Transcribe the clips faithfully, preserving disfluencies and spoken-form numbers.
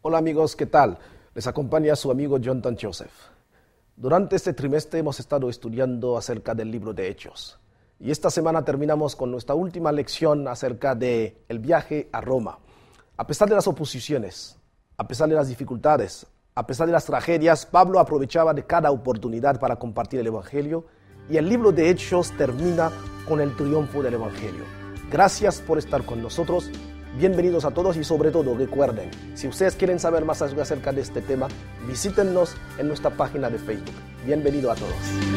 Hola amigos, ¿qué tal? Les acompaña su amigo Jonathan Joseph. Durante este trimestre hemos estado estudiando acerca del libro de Hechos. Y esta semana terminamos con nuestra última lección acerca del viaje a Roma. A pesar de las oposiciones, a pesar de las dificultades, a pesar de las tragedias, Pablo aprovechaba de cada oportunidad para compartir el Evangelio y el libro de Hechos termina con el triunfo del Evangelio. Gracias por estar con nosotros. Bienvenidos a todos y sobre todo recuerden, si ustedes quieren saber más acerca de este tema, visítennos en nuestra página de Facebook. Bienvenido a todos.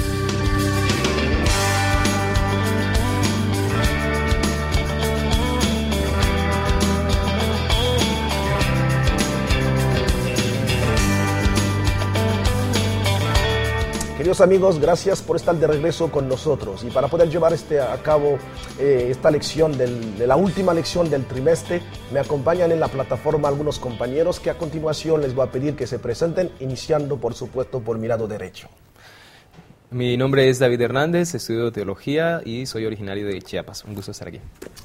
Queridos amigos, gracias por estar de regreso con nosotros y para poder llevar este a cabo eh, esta lección, del, de la última lección del trimestre, me acompañan en la plataforma algunos compañeros que a continuación les voy a pedir que se presenten, iniciando por supuesto por mi lado derecho. Mi nombre es David Hernández, estudio teología y soy originario de Chiapas. Un gusto estar aquí.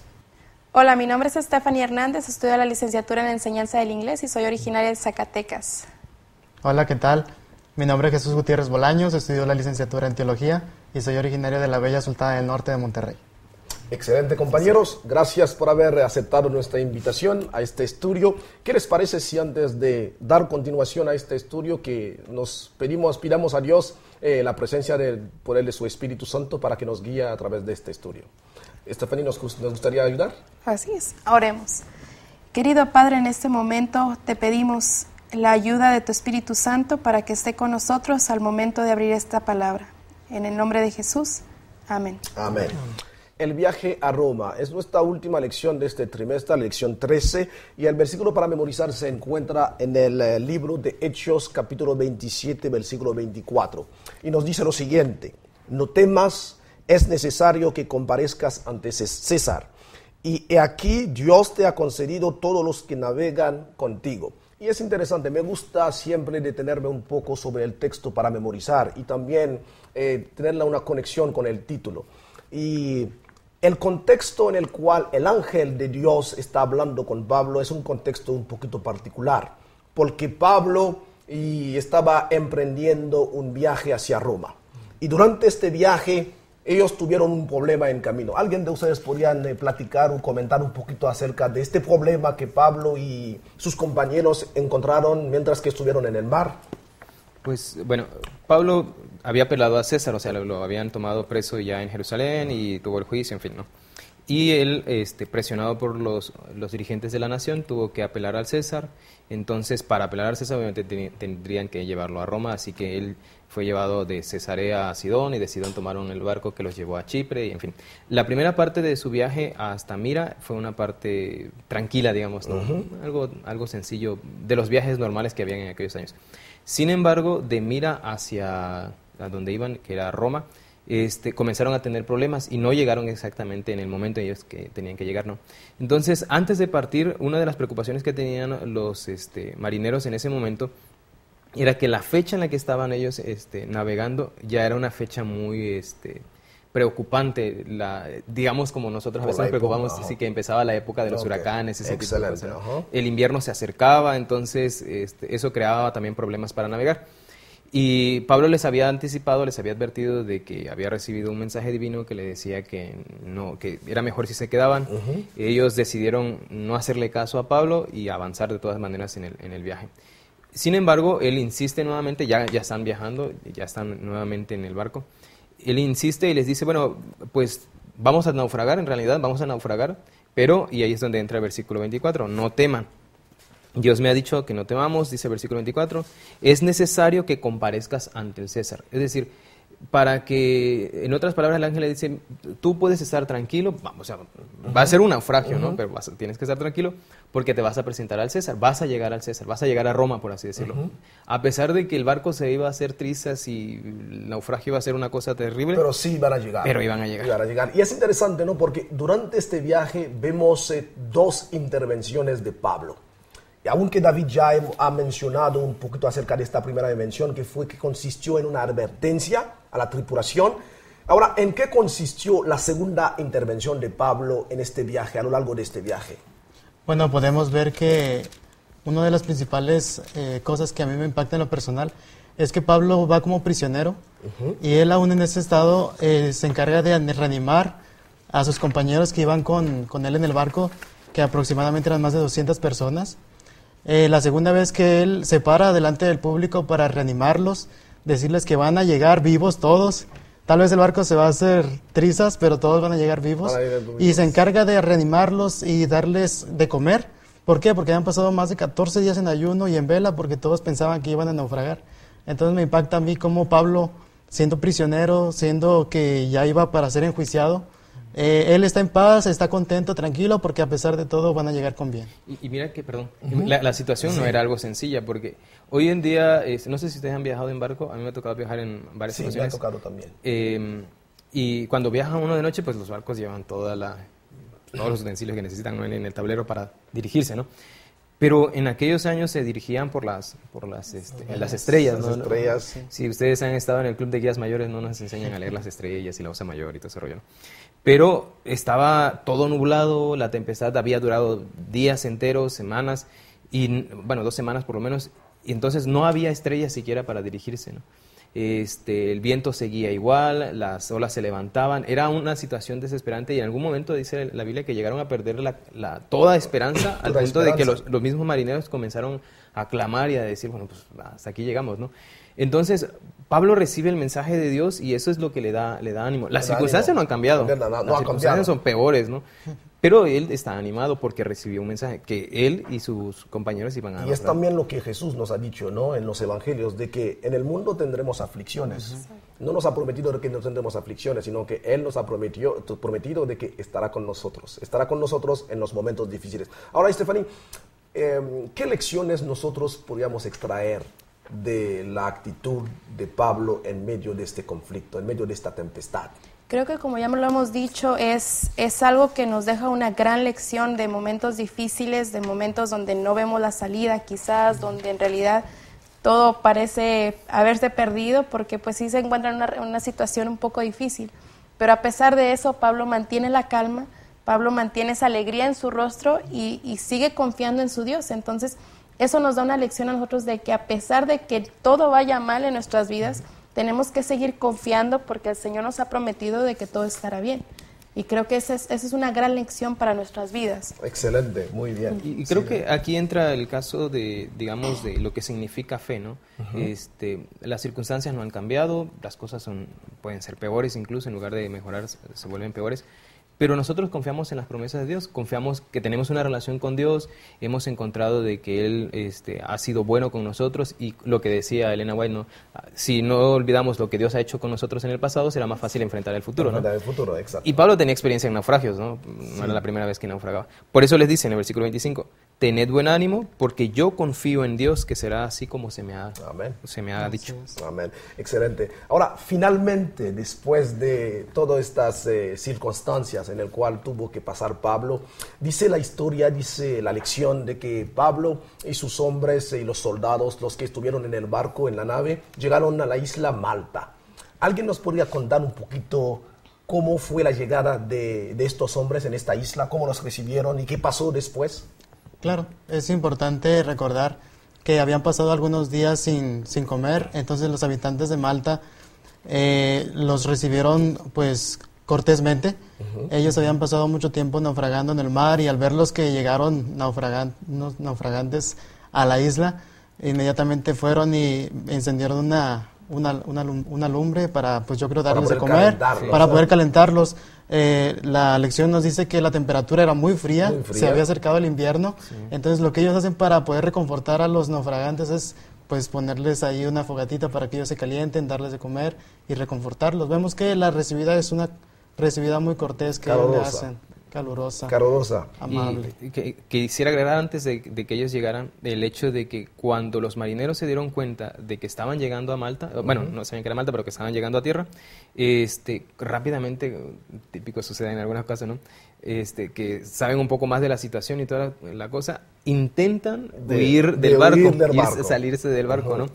Hola, mi nombre es Stephanie Hernández, estudio la licenciatura en enseñanza del inglés y soy originaria de Zacatecas. Hola, ¿qué tal? Mi nombre es Jesús Gutiérrez Bolaños, estudio la licenciatura en Teología y soy originario de la bella Sultana del Norte de Monterrey. Excelente, compañeros. Gracias por haber aceptado nuestra invitación a este estudio. ¿Qué les parece si antes de dar continuación a este estudio que nos pedimos, pidamos a Dios eh, la presencia de, por Él de su Espíritu Santo para que nos guíe a través de este estudio? Stephanie, ¿nos, nos gustaría ayudar? Así es. Oremos. Querido Padre, en este momento te pedimos la ayuda de tu Espíritu Santo para que esté con nosotros al momento de abrir esta palabra. En el nombre de Jesús, amén. Amén. El viaje a Roma es nuestra última lección de este trimestre, lección trece, y el versículo para memorizar se encuentra en el eh, libro de Hechos, capítulo veintisiete, versículo veinticuatro. Y nos dice lo siguiente: no temas, es necesario que comparezcas ante César. Y he aquí Dios te ha concedido todos los que navegan contigo. Y es interesante, me gusta siempre detenerme un poco sobre el texto para memorizar y también eh, tener una conexión con el título. Y el contexto en el cual el ángel de Dios está hablando con Pablo es un contexto un poquito particular, porque Pablo y estaba emprendiendo un viaje hacia Roma. Y durante este viaje ellos tuvieron un problema en camino. ¿Alguien de ustedes podrían eh, platicar o comentar un poquito acerca de este problema que Pablo y sus compañeros encontraron mientras que estuvieron en el mar? Pues bueno, Pablo había apelado a César, o sea, lo, lo habían tomado preso ya en Jerusalén y tuvo el juicio, en fin, ¿no? Y él, este, presionado por los, los dirigentes de la nación, tuvo que apelar al César. Entonces, para apelar al César, obviamente ten, tendrían que llevarlo a Roma, así que él fue llevado de Cesarea a Sidón, y de Sidón tomaron el barco que los llevó a Chipre, y en fin. La primera parte de su viaje hasta Mira fue una parte tranquila, digamos, ¿no? Uh-huh. algo, algo sencillo, de los viajes normales que habían en aquellos años. Sin embargo, de Mira hacia a donde iban, que era Roma, Este, comenzaron a tener problemas y no llegaron exactamente en el momento en ellos que tenían que llegar, ¿no? Entonces, antes de partir, una de las preocupaciones que tenían los este, marineros en ese momento era que la fecha en la que estaban ellos este, navegando ya era una fecha muy este, preocupante, la, digamos como nosotros a veces nos preocupamos, así que empezaba la época de los okay. huracanes, ese Excelente. tipo de cosas, ¿no? Uh-huh. El invierno se acercaba, entonces este, eso creaba también problemas para navegar. Y Pablo les había anticipado, les había advertido de que había recibido un mensaje divino que le decía que no, que era mejor si se quedaban. Uh-huh. Ellos decidieron no hacerle caso a Pablo y avanzar de todas maneras en el, en el viaje. Sin embargo, él insiste nuevamente, ya, ya están viajando, ya están nuevamente en el barco. Él insiste y les dice, bueno, pues vamos a naufragar, en realidad vamos a naufragar, pero, y ahí es donde entra el versículo veinticuatro, no teman. Dios me ha dicho que no temamos, dice el versículo veinticuatro, es necesario que comparezcas ante el César. Es decir, para que, en otras palabras, el ángel le dice, tú puedes estar tranquilo, vamos, o sea, uh-huh. va a ser un naufragio, uh-huh. ¿no? Pero vas, tienes que estar tranquilo porque te vas a presentar al César, vas a llegar al César, vas a llegar a Roma, por así decirlo. Uh-huh. A pesar de que el barco se iba a hacer trizas y el naufragio iba a ser una cosa terrible. Pero sí iban a llegar. Pero iban a llegar. Iban a llegar. Y es interesante, ¿no? Porque durante este viaje vemos eh, dos intervenciones de Pablo. Y aunque David ya ha mencionado un poquito acerca de esta primera dimensión, que fue que consistió en una advertencia a la tripulación, ahora, ¿en qué consistió la segunda intervención de Pablo en este viaje, a lo largo de este viaje? Bueno, podemos ver que una de las principales eh, cosas que a mí me impacta en lo personal es que Pablo va como prisionero uh-huh. y él aún en ese estado eh, se encarga de reanimar a sus compañeros que iban con, con él en el barco, que aproximadamente eran más de doscientas personas. Eh, la segunda vez que él se para delante del público para reanimarlos, decirles que van a llegar vivos todos. Tal vez el barco se va a hacer trizas, pero todos van a llegar vivos. Y se encarga de reanimarlos y darles de comer. ¿Por qué? Porque habían pasado más de catorce días en ayuno y en vela, porque todos pensaban que iban a naufragar. Entonces me impacta a mí cómo Pablo, siendo prisionero, siendo que ya iba para ser enjuiciado, eh, él está en paz, está contento, tranquilo, porque a pesar de todo van a llegar con bien. Y, y mira que, perdón, uh-huh. la, la situación sí. no era algo sencilla, porque hoy en día, eh, no sé si ustedes han viajado en barco, a mí me ha tocado viajar en varias sí, ocasiones. Sí, me ha tocado también. Eh, y cuando viaja uno de noche, pues los barcos llevan toda la, todos los utensilios que necesitan, ¿no? en, en el tablero para dirigirse, ¿no? Pero en aquellos años se dirigían por las por las este, las, las estrellas, las ¿no? estrellas. Sí. Si ustedes han estado en el club de guías mayores, no nos enseñan a leer las estrellas y la osa mayor y todo ese rollo, ¿no? Pero estaba todo nublado, la tempestad había durado días enteros, semanas, y bueno, dos semanas por lo menos, y entonces no había estrellas siquiera para dirigirse, ¿no? Este, el viento seguía igual, las olas se levantaban, era una situación desesperante y en algún momento dice la Biblia que llegaron a perder la, la, toda esperanza al punto esperanza. de que los, los mismos marineros comenzaron a clamar y a decir, bueno, pues hasta aquí llegamos, ¿no? Entonces, Pablo recibe el mensaje de Dios y eso es lo que le da, le da ánimo. Las le circunstancias ánimo. no han cambiado, no, no, no las ha circunstancias cambiado. son peores, ¿no? Pero él está animado porque recibió un mensaje que él y sus compañeros iban a... Y es hablar. También lo que Jesús nos ha dicho, ¿no? En los evangelios, de que en el mundo tendremos aflicciones. Uh-huh. No nos ha prometido de que no tendremos aflicciones, sino que Él nos ha prometido, prometido de que estará con nosotros. Estará con nosotros en los momentos difíciles. Ahora, Stephanie, eh, ¿qué lecciones nosotros podríamos extraer de la actitud de Pablo en medio de este conflicto, en medio de esta tempestad? Creo que como ya lo hemos dicho, es, es algo que nos deja una gran lección de momentos difíciles, de momentos donde no vemos la salida quizás, donde en realidad todo parece haberse perdido, porque pues sí se encuentra en una, una situación un poco difícil. Pero a pesar de eso, Pablo mantiene la calma, Pablo mantiene esa alegría en su rostro y, y sigue confiando en su Dios. Entonces, eso nos da una lección a nosotros de que a pesar de que todo vaya mal en nuestras vidas, tenemos que seguir confiando porque el Señor nos ha prometido de que todo estará bien. Y creo que esa es, esa es una gran lección para nuestras vidas. Excelente, muy bien. Y, y creo sí, que aquí entra el caso de, digamos, de lo que significa fe, ¿no? Uh-huh. Este, las circunstancias no han cambiado, las cosas son, pueden ser peores incluso, en lugar de mejorar se, se vuelven peores. Pero nosotros confiamos en las promesas de Dios, confiamos que tenemos una relación con Dios, hemos encontrado de que Él este, ha sido bueno con nosotros y lo que decía Elena White, ¿no? Si no olvidamos lo que Dios ha hecho con nosotros en el pasado, será más fácil enfrentar el futuro, ¿no? Enfrentar el futuro, exacto. Y Pablo tenía experiencia en naufragios, ¿no? No sí. era la primera vez que naufragaba. Por eso les dice en el versículo veinticinco, tened buen ánimo porque yo confío en Dios que será así como se me ha, Amén. Se me ha dicho. Amén. Excelente. Ahora, finalmente, después de todas estas eh, circunstancias en el cual tuvo que pasar Pablo, dice la historia, dice la lección de que Pablo y sus hombres y los soldados, los que estuvieron en el barco, en la nave, llegaron a la isla Malta. ¿Alguien nos podría contar un poquito cómo fue la llegada de, de estos hombres en esta isla, cómo los recibieron y qué pasó después? Claro, es importante recordar que habían pasado algunos días sin, sin comer, entonces los habitantes de Malta eh, los recibieron pues cortésmente. Uh-huh. Ellos habían pasado mucho tiempo naufragando en el mar y al verlos que llegaron naufragan, naufragantes a la isla, inmediatamente fueron y encendieron una, una, una, una lumbre para, pues yo creo, darles de comer, para poder calentarlos. Eh, la lección nos dice que la temperatura era muy fría, muy fría. Se había acercado el invierno, sí. Entonces lo que ellos hacen para poder reconfortar a los naufragantes es pues ponerles ahí una fogatita para que ellos se calienten, darles de comer y reconfortarlos. Vemos que la recibida es una recibida muy cortés que ellos le hacen, calurosa, calurosa, amable. Y que, que quisiera agregar antes de, de que ellos llegaran el hecho de que cuando los marineros se dieron cuenta de que estaban llegando a Malta, uh-huh. bueno, no sabían que era Malta, pero que estaban llegando a tierra, este, rápidamente, típico sucede en algunas casos, ¿no? Este, que saben un poco más de la situación y toda la, la cosa, intentan de, huir de del barco, huir del y barco. salirse del barco, uh-huh. ¿no?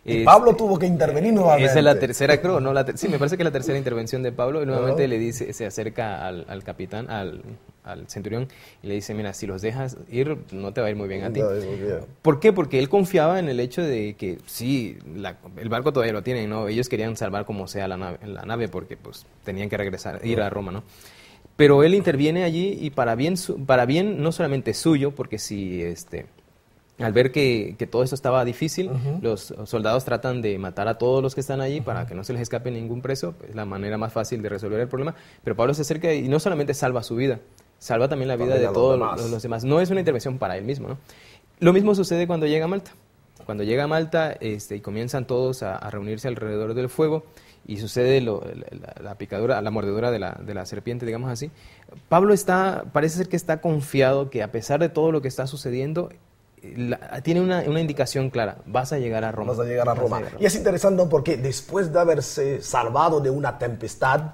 Y Pablo tuvo que intervenir nuevamente. Esa es la tercera, creo, ¿no? La ter- sí, me parece que es la tercera intervención de Pablo. Y nuevamente uh-huh. le dice, se acerca al, al capitán, al, al centurión, y le dice, mira, si los dejas ir, no te va a ir muy bien a ti. No, muy bien. ¿Por qué? Porque él confiaba en el hecho de que, sí, la, el barco todavía lo tienen, ¿no? Ellos querían salvar como sea la nave, la nave porque, pues, tenían que regresar, ir uh-huh. a Roma, ¿no? Pero él interviene allí y para bien, su, para bien no solamente suyo, porque si, este... Al ver que, que todo esto estaba difícil, uh-huh. los soldados tratan de matar a todos los que están allí uh-huh. para que no se les escape ningún preso. Es la manera más fácil de resolver el problema. Pero Pablo se acerca y no solamente salva su vida, salva también la vida también de todos los demás. los demás. No es una intervención para él mismo, ¿no? Lo mismo sucede cuando llega a Malta. Cuando llega a Malta este, y comienzan todos a, a reunirse alrededor del fuego y sucede lo, la, la picadura, la mordedura de la, de la serpiente, digamos así, Pablo está, parece ser que está confiado que a pesar de todo lo que está sucediendo, La, tiene una, una indicación clara, vas a llegar a Roma. Vas a llegar a Roma. Llegar a Roma. Y es interesante porque después de haberse salvado de una tempestad,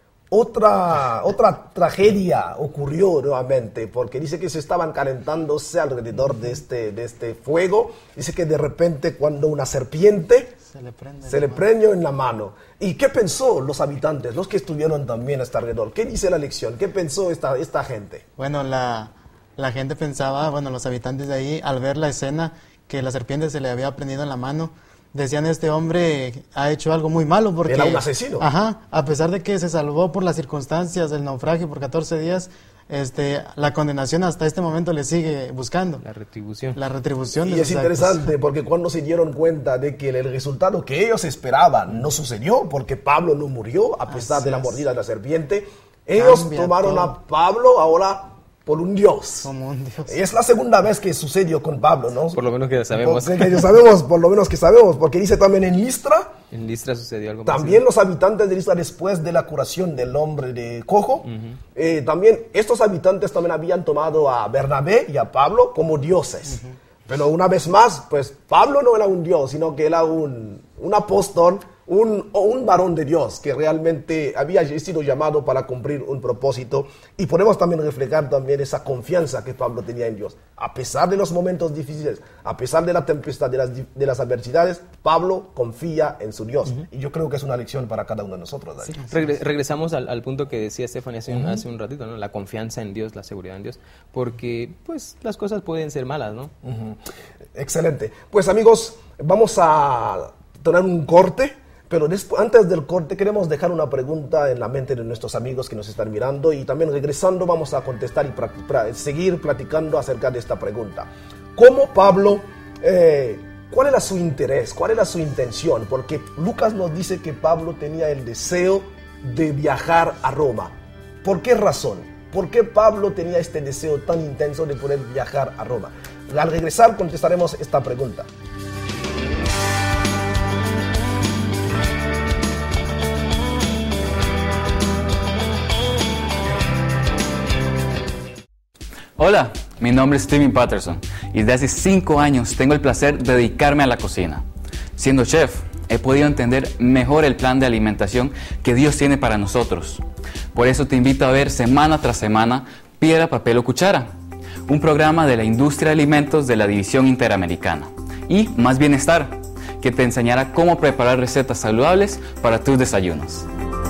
otra, otra tragedia ocurrió nuevamente, porque dice que se estaban calentándose alrededor de este, de este fuego. Dice que de repente cuando una serpiente se le prende, se le prende en la mano. ¿Y qué pensó los habitantes, los que estuvieron también hasta alrededor? ¿Qué dice la lección? ¿Qué pensó esta, esta gente? Bueno, la... La gente pensaba, bueno, los habitantes de ahí, al ver la escena, que la serpiente se le había prendido en la mano, decían, este hombre ha hecho algo muy malo porque... Era un asesino. Ajá, a pesar de que se salvó por las circunstancias del naufragio por catorce días, este, la condenación hasta este momento le sigue buscando. La retribución. La retribución. Y es interesante actos. Porque cuando se dieron cuenta de que el resultado que ellos esperaban no sucedió, porque Pablo no murió a pesar Así de la mordida de la serpiente, ellos Cambia tomaron todo. a Pablo ahora... por un Dios. Como un Dios. Es la segunda vez que sucedió con Pablo, ¿no? Por lo menos que sabemos. Porque que sabemos, por lo menos que sabemos, porque dice también en Listra. En Listra sucedió algo También los habitantes de Listra, después de la curación del hombre de cojo, uh-huh. eh, también estos habitantes también habían tomado a Bernabé y a Pablo como dioses. Uh-huh. Pero una vez más, pues Pablo no era un dios, sino que era un, un apóstol, un, o un varón de Dios que realmente había sido llamado para cumplir un propósito. Y podemos también reflejar también esa confianza que Pablo tenía en Dios. A pesar de los momentos difíciles, a pesar de la tempestad, de las, de las adversidades, Pablo confía en su Dios. Uh-huh. Y yo creo que es una lección para cada uno de nosotros. Sí. Regre- regresamos al, al punto que decía Stephanie hace, uh-huh. hace un ratito, ¿no? La confianza en Dios, la seguridad en Dios, porque pues las cosas pueden ser malas, ¿no? Uh-huh. Excelente. Pues amigos, vamos a tener un corte. Pero después, antes del corte queremos dejar una pregunta en la mente de nuestros amigos que nos están mirando y también regresando vamos a contestar y pra- pra- seguir platicando acerca de esta pregunta. ¿Cómo Pablo, eh, cuál era su interés, cuál era su intención? Porque Lucas nos dice que Pablo tenía el deseo de viajar a Roma. ¿Por qué razón? ¿Por qué Pablo tenía este deseo tan intenso de poder viajar a Roma? Al regresar contestaremos esta pregunta. Hola, mi nombre es Steven Patterson y desde hace cinco años tengo el placer de dedicarme a la cocina. Siendo chef, he podido entender mejor el plan de alimentación que Dios tiene para nosotros. Por eso te invito a ver semana tras semana Piedra, Papel o Cuchara, un programa de la industria de alimentos de la División Interamericana, y Más Bienestar, que te enseñará cómo preparar recetas saludables para tus desayunos.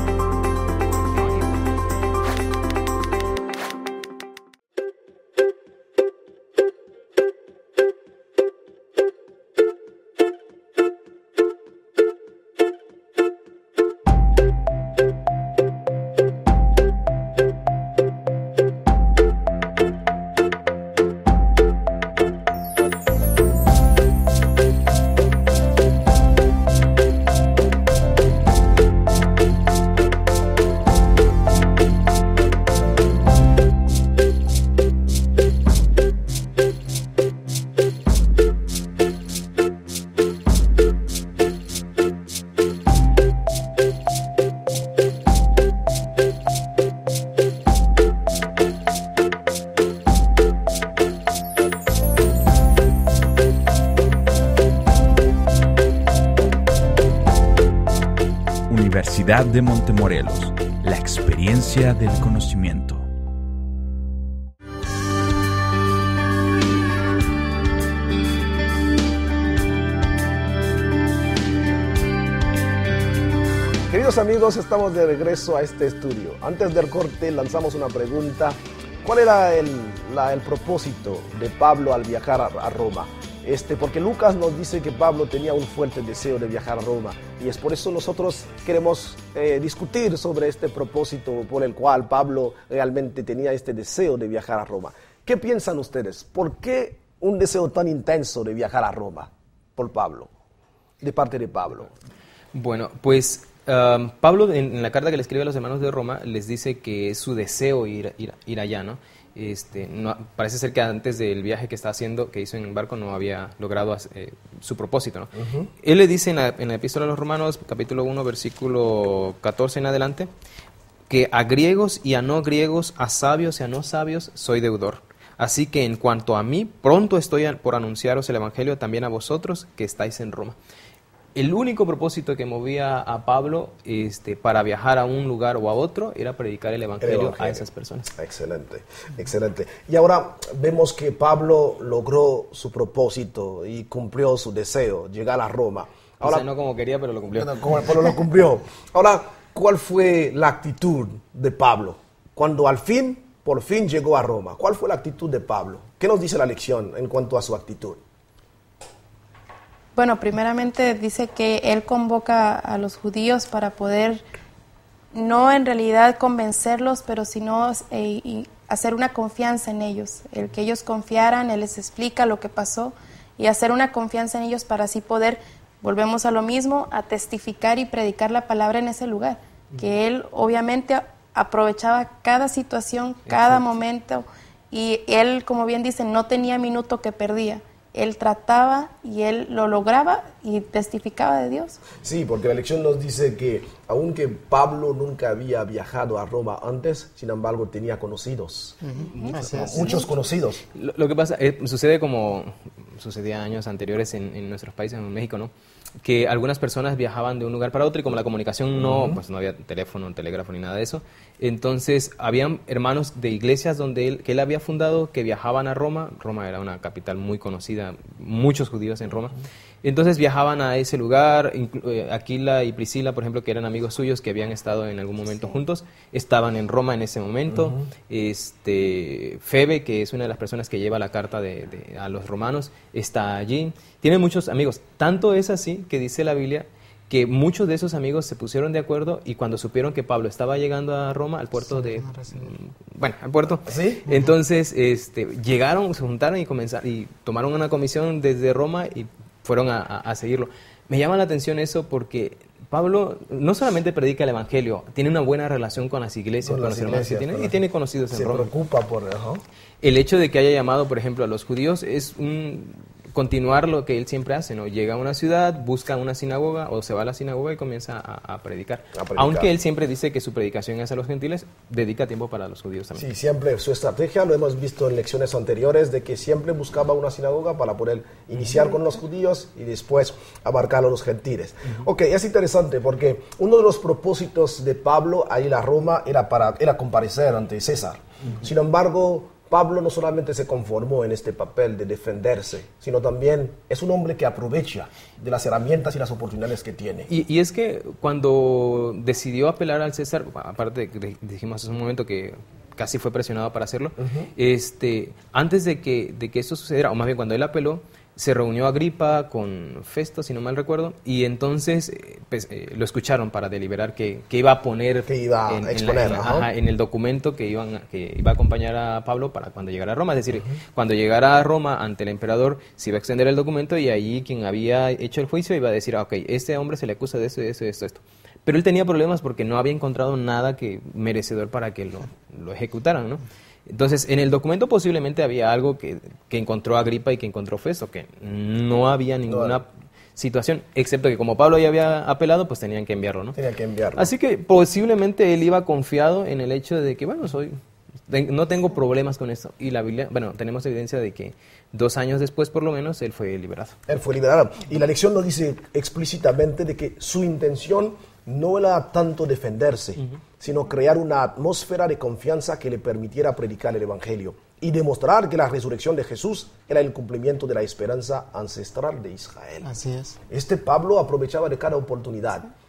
Universidad de Montemorelos, la experiencia del conocimiento. Queridos amigos, estamos de regreso a este estudio. Antes del corte lanzamos una pregunta. ¿Cuál era el, la, el propósito de Pablo al viajar a, a Roma? Este, porque Lucas nos dice que Pablo tenía un fuerte deseo de viajar a Roma, y es por eso nosotros queremos eh, discutir sobre este propósito por el cual Pablo realmente tenía este deseo de viajar a Roma. ¿Qué piensan ustedes? ¿Por qué un deseo tan intenso de viajar a Roma por Pablo, de parte de Pablo? Bueno, pues um, Pablo en, en la carta que le escribe a los hermanos de Roma les dice que es su deseo ir, ir, ir allá, ¿no? Este, no, parece ser que antes del viaje que está haciendo, que hizo en el barco, no había logrado eh, su propósito, ¿no? Uh-huh. Él le dice en la, en la epístola a los Romanos, capítulo uno, versículo catorce en adelante, que a griegos y a no griegos, a sabios y a no sabios, soy deudor. Así que en cuanto a mí, pronto estoy a, por anunciaros el evangelio también a vosotros que estáis en Roma. El único propósito que movía a Pablo este, para viajar a un lugar o a otro era predicar el evangelio, el evangelio a esas personas. Excelente, excelente. Y ahora vemos que Pablo logró su propósito y cumplió su deseo, llegar a Roma. Ahora, o sea, no como quería, pero lo cumplió. No, como, pero lo cumplió. Ahora, ¿cuál fue la actitud de Pablo cuando al fin, por fin llegó a Roma? ¿Cuál fue la actitud de Pablo? ¿Qué nos dice la lección en cuanto a su actitud? Bueno, primeramente dice que él convoca a los judíos para poder, no en realidad convencerlos, pero sino eh, y hacer una confianza en ellos. El que ellos confiaran, él les explica lo que pasó y hacer una confianza en ellos para así poder, volvemos a lo mismo, a testificar y predicar la palabra en ese lugar. Que él obviamente aprovechaba cada situación, cada Exacto. momento, y él, como bien dicen, no tenía minuto que perdía. Él trataba y él lo lograba y testificaba de Dios. Sí, porque la lección nos dice que aunque Pablo nunca había viajado a Roma antes, sin embargo tenía conocidos, uh-huh. muchos, muchos conocidos. Lo, lo que pasa, eh, sucede como sucedía años anteriores en, en nuestros países, en México, ¿no? Que algunas personas viajaban de un lugar para otro y como la comunicación no, uh-huh. pues no había teléfono, telégrafo ni nada de eso, entonces habían hermanos de iglesias donde él, que él había fundado que viajaban a Roma. Roma era una capital muy conocida, muchos judíos en Roma. Entonces viajaban a ese lugar. Aquila y Priscila, por ejemplo, que eran amigos suyos que habían estado en algún momento sí. juntos, estaban en Roma en ese momento. Uh-huh. Este, Febe, que es una de las personas que lleva la carta de, de, a los romanos, está allí. Tiene muchos amigos. Tanto es así que dice la Biblia que muchos de esos amigos se pusieron de acuerdo y cuando supieron que Pablo estaba llegando a Roma, al puerto sí, de... Bueno, al puerto. ¿Sí? Entonces este, llegaron, se juntaron y comenzaron y tomaron una comisión desde Roma y fueron a, a, a seguirlo. Me llama la atención eso porque Pablo no solamente predica el evangelio, tiene una buena relación con las iglesias, con, con las los hermanos que tiene, y tiene conocidos en Roma. Se preocupa por... Uh-huh. El hecho de que haya llamado, por ejemplo, a los judíos es un... continuar lo que él siempre hace, ¿no? Llega a una ciudad, busca una sinagoga o se va a la sinagoga y comienza a, a, predicar. a predicar. Aunque él siempre dice que su predicación es a los gentiles, dedica tiempo para los judíos también. Sí, siempre su estrategia, lo hemos visto en lecciones anteriores, de que siempre buscaba una sinagoga para poder iniciar uh-huh. con los judíos y después abarcar a los gentiles. Uh-huh. Ok, es interesante porque uno de los propósitos de Pablo a ir a Roma era, para, era comparecer ante César. Uh-huh. Sin embargo, Pablo no solamente se conformó en este papel de defenderse, sino también es un hombre que aprovecha de las herramientas y las oportunidades que tiene. Y, y es que cuando decidió apelar al César, aparte de que dijimos hace un momento que casi fue presionado para hacerlo, uh-huh. este, antes de que, de que eso sucediera, o más bien cuando él apeló, se reunió Agripa con Festo, si no mal recuerdo, y entonces pues, eh, lo escucharon para deliberar que, que iba a poner que iba en, a exponer, en, la, ajá, en el documento que, iban, que iba a acompañar a Pablo para cuando llegara a Roma. Es decir, uh-huh. cuando llegara a Roma ante el emperador se iba a extender el documento y allí quien había hecho el juicio iba a decir, ah, ok, este hombre se le acusa de eso, de eso, de esto, esto. Pero él tenía problemas porque no había encontrado nada que merecedor para que lo, lo ejecutaran, ¿no? Entonces, en el documento posiblemente había algo que, que encontró Agripa y que encontró Festo, que no había ninguna no. situación, excepto que como Pablo ya había apelado, pues tenían que enviarlo, ¿no? Tenían que enviarlo. Así que posiblemente él iba confiado en el hecho de que, bueno, soy no tengo problemas con esto. Y la Biblia, bueno, tenemos evidencia de que dos años después, por lo menos, él fue liberado. Él fue liberado. Y la lección nos dice explícitamente de que su intención no era tanto defenderse, uh-huh. sino crear una atmósfera de confianza que le permitiera predicar el Evangelio y demostrar que la resurrección de Jesús era el cumplimiento de la esperanza ancestral de Israel. Así es. Este Pablo aprovechaba de cada oportunidad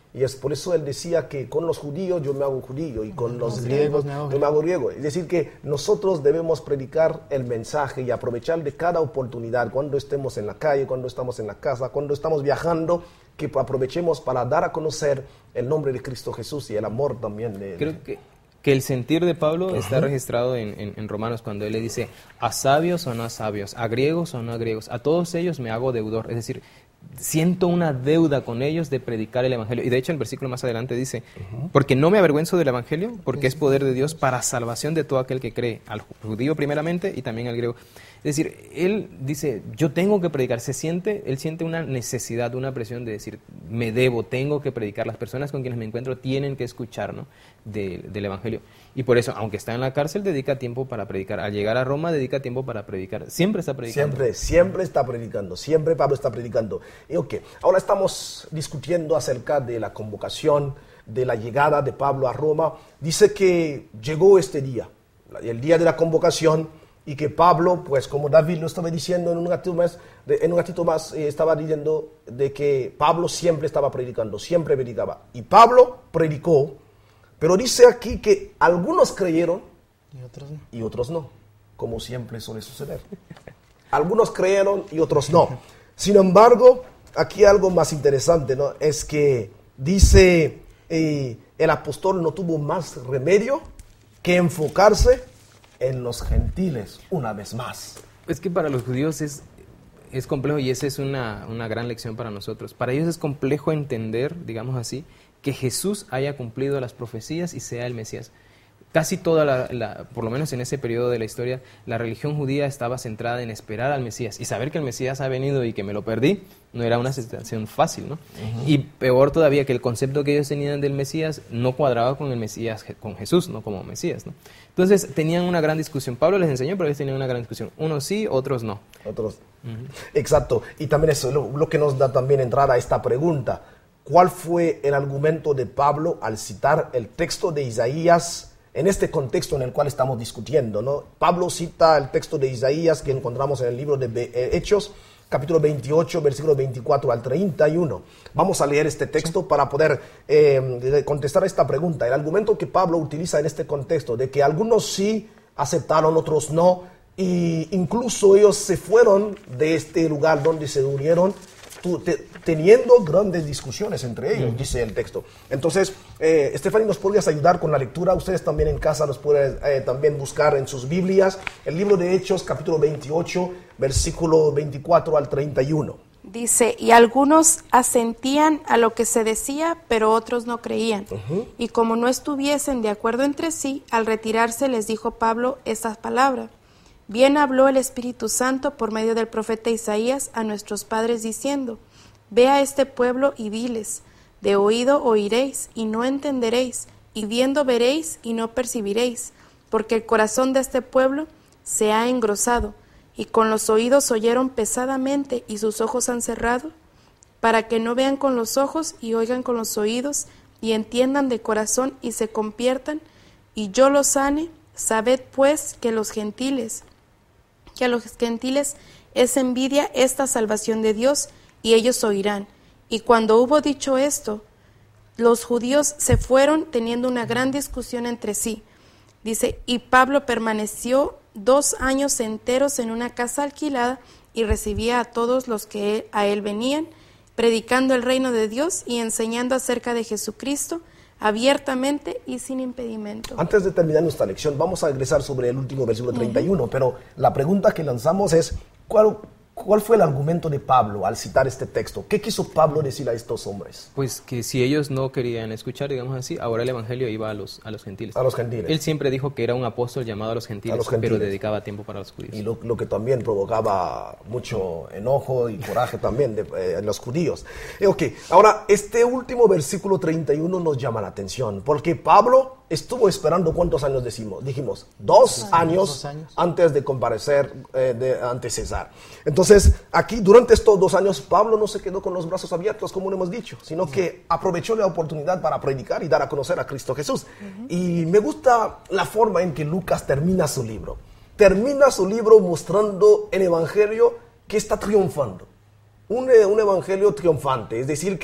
Y es por eso él decía que con los judíos yo me hago judío y con los, los griegos griegos me hago yo me hago griego. Es decir, que nosotros debemos predicar el mensaje y aprovechar de cada oportunidad, cuando estemos en la calle, cuando estamos en la casa, cuando estamos viajando, que aprovechemos para dar a conocer el nombre de Cristo Jesús y el amor también de... Creo que, que el sentir de Pablo uh-huh. está registrado en, en, en Romanos cuando él le dice, a sabios o no a sabios, a griegos o no a griegos, a todos ellos me hago deudor. Es decir, siento una deuda con ellos de predicar el Evangelio. Y de hecho el versículo más adelante dice, uh-huh. porque no me avergüenzo del Evangelio, porque es poder de Dios para salvación de todo aquel que cree, al judío primeramente y también al griego. Es decir, él dice, yo tengo que predicar, se siente, él siente una necesidad, una presión de decir, me debo, tengo que predicar, las personas con quienes me encuentro tienen que escuchar, ¿no? de, del Evangelio. Y por eso, aunque está en la cárcel, dedica tiempo para predicar. Al llegar a Roma, dedica tiempo para predicar. Siempre está predicando. Siempre, siempre está predicando, siempre Pablo está predicando. Y ok, ahora estamos discutiendo acerca de la convocación, de la llegada de Pablo a Roma. Dice que llegó este día, el día de la convocación, y que Pablo, pues como David lo estaba diciendo en un ratito más, de, en un ratito más eh, estaba diciendo de que Pablo siempre estaba predicando, siempre predicaba. Y Pablo predicó, pero dice aquí que algunos creyeron y otros no, y otros no, como siempre suele suceder. Algunos creyeron y otros no. Sin embargo, aquí algo más interesante, ¿no? Es que dice eh, el apóstol no tuvo más remedio que enfocarse en los gentiles, una vez más. Es que para los judíos es, es complejo y esa es una, una gran lección para nosotros. Para ellos es complejo entender, digamos así, que Jesús haya cumplido las profecías y sea el Mesías. Casi toda la, la, por lo menos en ese periodo de la historia, la religión judía estaba centrada en esperar al Mesías. Y saber que el Mesías ha venido y que me lo perdí, no era una situación fácil, ¿no? Uh-huh. Y peor todavía, que el concepto que ellos tenían del Mesías no cuadraba con el Mesías, con Jesús, ¿no? Como Mesías, ¿no? Entonces tenían una gran discusión. Pablo les enseñó, pero ellos tenían una gran discusión. Unos sí, otros no. Otros. Uh-huh. Exacto. Y también eso, lo, lo que nos da también entrada a esta pregunta. ¿Cuál fue el argumento de Pablo al citar el texto de Isaías en este contexto en el cual estamos discutiendo, ¿no? Pablo cita el texto de Isaías que encontramos en el libro de Hechos, capítulo veintiocho, versículos veinticuatro al treinta y uno. Vamos a leer este texto para poder eh, contestar a esta pregunta. El argumento que Pablo utiliza en este contexto, de que algunos sí aceptaron, otros no, e incluso ellos se fueron de este lugar donde se unieron, Te, teniendo grandes discusiones entre ellos, mm. dice el texto. Entonces, eh, Stephanie, ¿nos podrías ayudar con la lectura? Ustedes también en casa nos pueden eh, también buscar en sus Biblias el libro de Hechos, capítulo veintiocho, versículo veinticuatro al treinta y uno. Dice, y algunos asentían a lo que se decía, pero otros no creían. Uh-huh. Y como no estuviesen de acuerdo entre sí, al retirarse les dijo Pablo estas palabras. Bien habló el Espíritu Santo por medio del profeta Isaías a nuestros padres diciendo, ve a este pueblo y diles, de oído oiréis y no entenderéis, y viendo veréis y no percibiréis, porque el corazón de este pueblo se ha engrosado, y con los oídos oyeron pesadamente y sus ojos han cerrado, para que no vean con los ojos y oigan con los oídos, y entiendan de corazón y se conviertan, y yo los sane. Sabed pues que los gentiles que a los gentiles es envidia esta salvación de Dios, y ellos oirán. Y cuando hubo dicho esto, los judíos se fueron teniendo una gran discusión entre sí. Dice, y Pablo permaneció dos años enteros en una casa alquilada y recibía a todos los que a él venían, predicando el reino de Dios y enseñando acerca de Jesucristo, abiertamente y sin impedimento. Antes de terminar nuestra lección, vamos a regresar sobre el último versículo treinta y uno, uh-huh. pero la pregunta que lanzamos es, ¿cuál, ¿cuál fue el argumento de Pablo al citar este texto? ¿Qué quiso Pablo decir a estos hombres? Pues que si ellos no querían escuchar, digamos así, ahora el Evangelio iba a los, a los gentiles. A los gentiles. Él siempre dijo que era un apóstol llamado a los gentiles, a los gentiles. Pero dedicaba tiempo para los judíos. Y lo, lo que también provocaba mucho enojo y coraje también de eh, los judíos. Eh, ok, ahora este último versículo treinta y uno nos llama la atención, porque Pablo estuvo esperando, ¿cuántos años decimos? Dijimos, dos, años, años, dos años antes de comparecer eh, de, ante César. Entonces, aquí durante estos dos años, Pablo no se quedó con los brazos abiertos, como lo hemos dicho, sino uh-huh. que aprovechó la oportunidad para predicar y dar a conocer a Cristo Jesús. Uh-huh. Y me gusta la forma en que Lucas termina su libro. Termina su libro mostrando el evangelio que está triunfando. Un, un evangelio triunfante, es decir, que,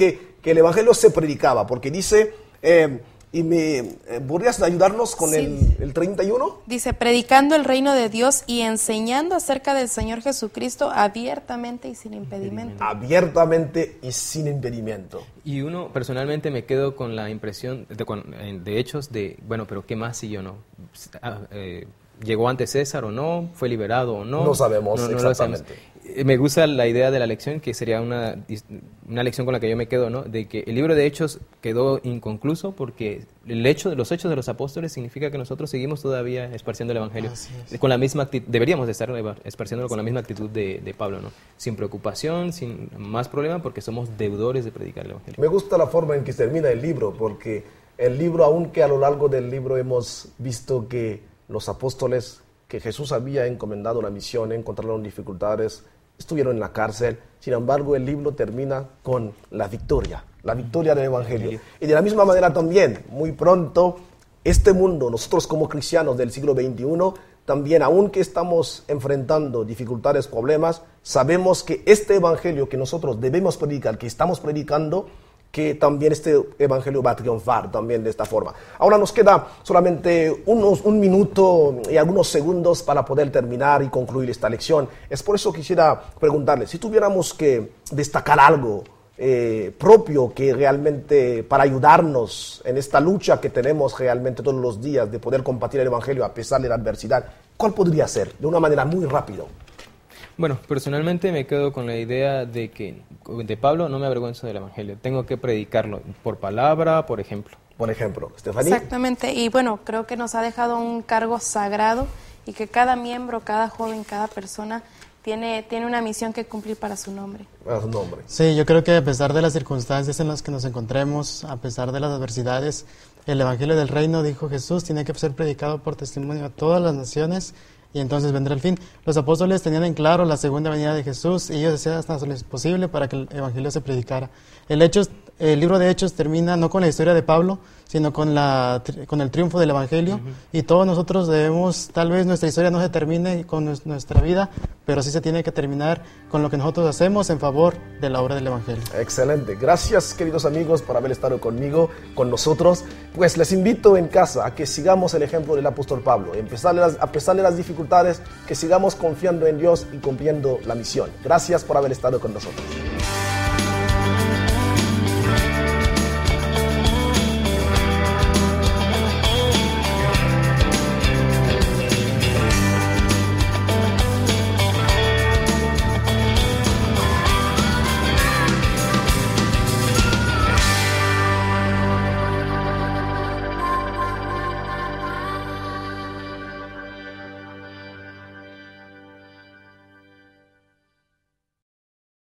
que el Evangelio se predicaba, porque dice, eh, y me, eh, ¿podrías ayudarnos con Sí. el, el treinta y uno? Dice, predicando el reino de Dios y enseñando acerca del Señor Jesucristo abiertamente y sin impedimento. Abiertamente y sin impedimento. Y uno, personalmente, me quedo con la impresión, de, con- de hechos, de, bueno, pero ¿qué más siguió, no? Ah, eh, ¿Llegó ante César o no? ¿Fue liberado o no? No sabemos lo exactamente. Eh, Me gusta la idea de la lección, que sería una, una lección con la que yo me quedo, ¿no? De que el libro de Hechos quedó inconcluso porque el hecho de los hechos de los apóstoles significa que nosotros seguimos todavía esparciendo el Evangelio. Así Eh, Con la misma actitud, deberíamos de estar eva- esparciéndolo con la misma actitud de, de Pablo, ¿no? Sin preocupación, sin más problema, porque somos deudores de predicar el Evangelio. Me gusta la forma en que termina el libro, porque el libro, aunque a lo largo del libro hemos visto que los apóstoles que Jesús había encomendado la misión, encontraron dificultades, estuvieron en la cárcel, sin embargo el libro termina con la victoria, la victoria del Evangelio. Y de la misma manera también, muy pronto, este mundo, nosotros como cristianos del siglo veintiuno, también, aunque estamos enfrentando dificultades, problemas, sabemos que este Evangelio que nosotros debemos predicar, que estamos predicando, que también este Evangelio va a triunfar también de esta forma. Ahora nos queda solamente unos, un minuto y algunos segundos para poder terminar y concluir esta lección. Es por eso que quisiera preguntarle, si tuviéramos que destacar algo eh, propio que realmente para ayudarnos en esta lucha que tenemos realmente todos los días de poder compartir el Evangelio a pesar de la adversidad, ¿cuál podría ser? De una manera muy rápida. Bueno, personalmente me quedo con la idea de que de Pablo no me avergüenzo del Evangelio. Tengo que predicarlo por palabra, por ejemplo. Por ejemplo, Estefanía. Exactamente, y bueno, creo que nos ha dejado un cargo sagrado y que cada miembro, cada joven, cada persona tiene, tiene una misión que cumplir para su nombre. A su nombre. Sí, yo creo que a pesar de las circunstancias en las que nos encontremos, a pesar de las adversidades, el Evangelio del Reino, dijo Jesús, tiene que ser predicado por testimonio a todas las naciones y entonces vendrá el fin. Los apóstoles tenían en claro la segunda venida de Jesús y ellos hacían hasta lo posible para que el Evangelio se predicara. El, Hechos, el libro de Hechos termina no con la historia de Pablo, sino con, la, con el triunfo del Evangelio. Uh-huh. Y todos nosotros debemos, tal vez nuestra historia no se termine con nuestra vida, pero sí se tiene que terminar con lo que nosotros hacemos en favor de la obra del Evangelio. Excelente. Gracias, queridos amigos, por haber estado conmigo, con nosotros. Pues les invito en casa a que sigamos el ejemplo del apóstol Pablo. A pesar de las, a pesar de las dificultades, que sigamos confiando en Dios y cumpliendo la misión. Gracias por haber estado con nosotros.